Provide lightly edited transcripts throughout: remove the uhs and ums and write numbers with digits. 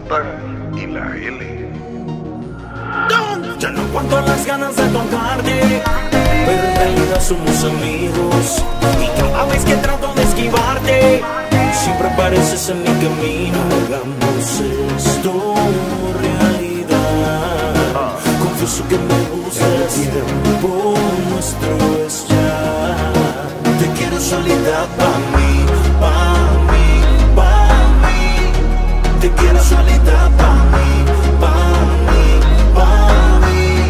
J y la L. Ya no aguanto las ganas de tocarte, pero en realidad somos amigos. Y cada vez que trato de esquivarte, siempre apareces en mi camino. Hagamos esto realidad. Confieso que me gusta el tiempo nuestro es ya. Te quiero solita pa' mí, pa' mí, pa' mí. Te quiero solita pa' mí, pa' mí, pa' mí.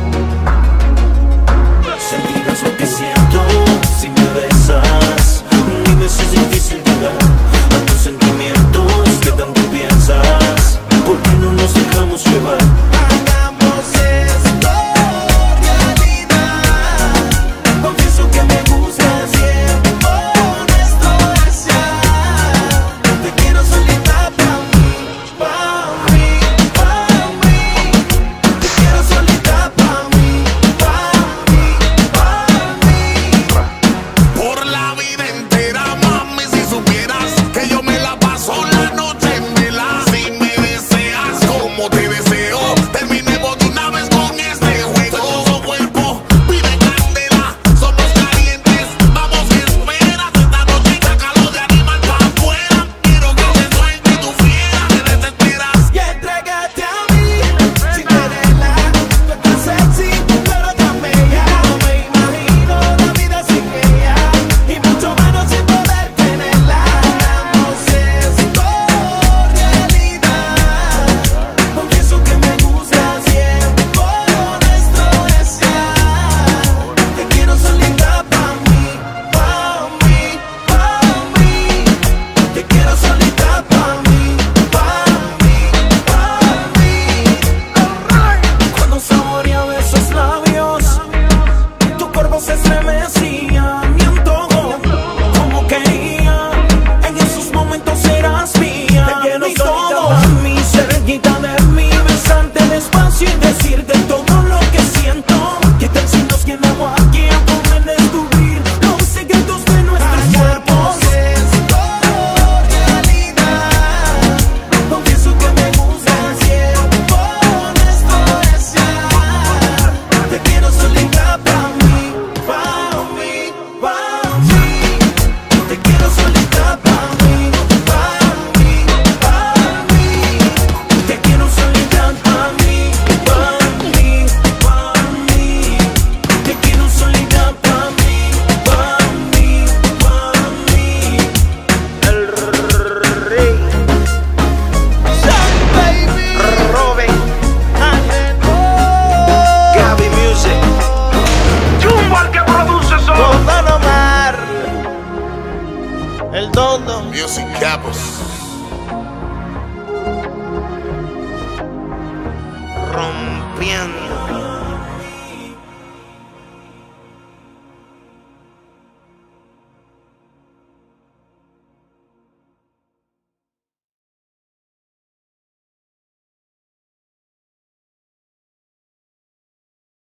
Sentirás lo que siento si me besas. Dime si es difícil llegar a tus sentimientos que tanto piensas. ¿Por qué no nos dejamos llevar? Hagamos esto realidad. Confieso que me gusta el tiempo nuestro es ya. Te quiero solita pa' mí, pa' mí, pa' mí. Te quiero solita pa' mí, pa' mí, pa' mí. Por la vida entera, mami, si supieras que yo me la paso la noche en vela. Si me deseas como te deseo, terminemos de una vez con este juego. Tu cuerpo pide candela, somos calientes, vamos que esperas. Esta noche sácalo de animal pa' afuera. Quiero que te suelte tu fiera, te desesperas. Y entrégate a mí, Cinderella. Tú estás sexy, pero tan bella. No me imagino la vida sin ella, y mucho menos sin poder tenerla. Hagamos esto realidad. Confieso que me gusta el tiempo nuestro es ya. Te quiero solita pa' mí, pa' mí, pa' mí. Te quiero solita pa' mí, pa' mí, pa' mí. Cuando saboreaba esos labios, tu cuerpo se estremecía. Mi antojo, como quería, en esos momentos eras mía. Te quiero todo a mí, cerquita de mí, besarte despacio y decirte todo lo que siento. Que tal si nos quedamos aquí a poder descubrir los secretos de nuestros cuerpos? Esto realidad. Confieso que me gusta el tiempo nuestro es ya. Te quiero solita pa' mí, pa' mí, pa' mí. Te quiero solita pa' mí, pa' mí, pa' mí. Te quiero solita pa' mí, pa' mí, pa' mí. Te quiero solita pa' mí, pa' mí, pa' mí. El rey Robin Gaby Music Jumbo al que produce son. con Don Omar, el Dondo. Music Capos. Rompiendo.